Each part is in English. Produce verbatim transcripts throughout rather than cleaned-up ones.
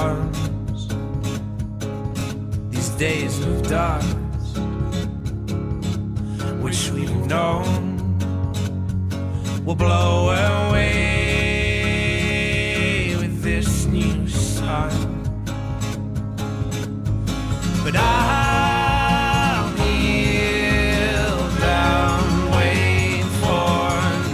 runs. These days of dust, which we've known, will blow away with this new sun. But I'll kneel down, wait for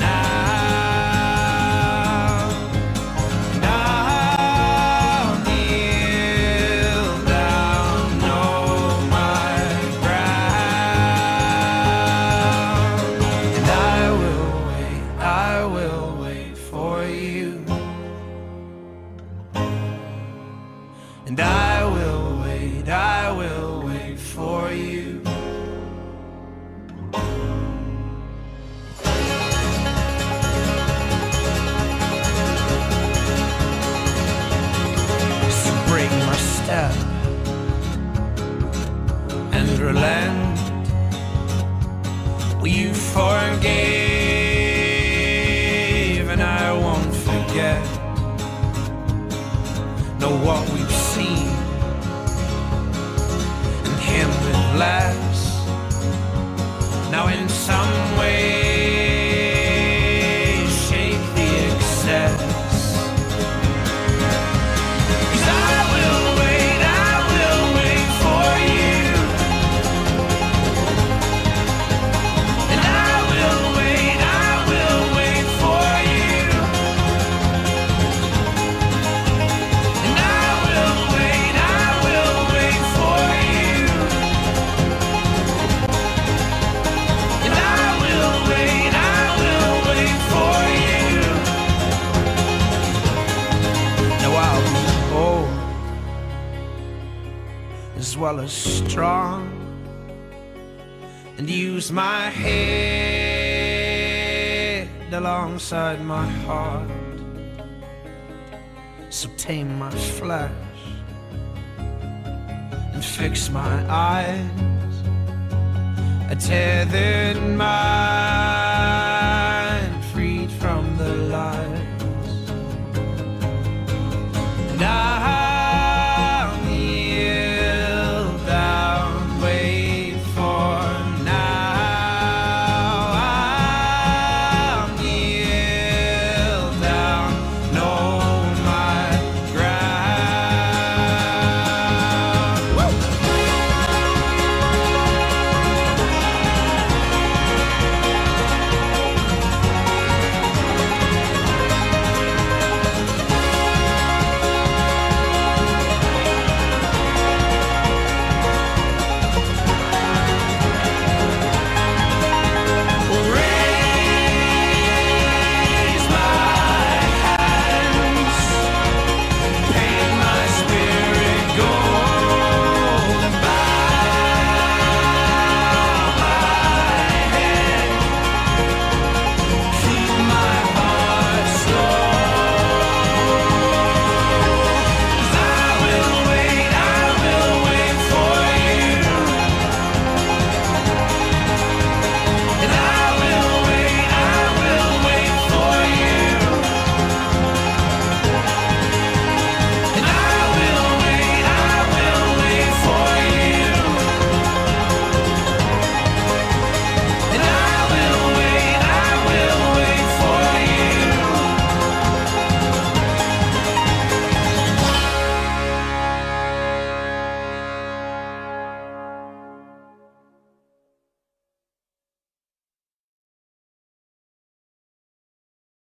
now. And I'll kneel down, know my ground. And I will wait, I will wait for you. And I will wait, I will wait for you. So break my step and relent. Well, you forgave and I won't forget. Know what we've seen and him with less. Now in some way shape the excess. 'Cause I will wait, I will wait for you. And I will wait, I will wait for you. And I will wait, I will wait for you. And I will wait, I will wait for you. Now I'll be bold as well as strong, and use my head alongside my heart. So tame my flesh and fix my eyes. I tethered my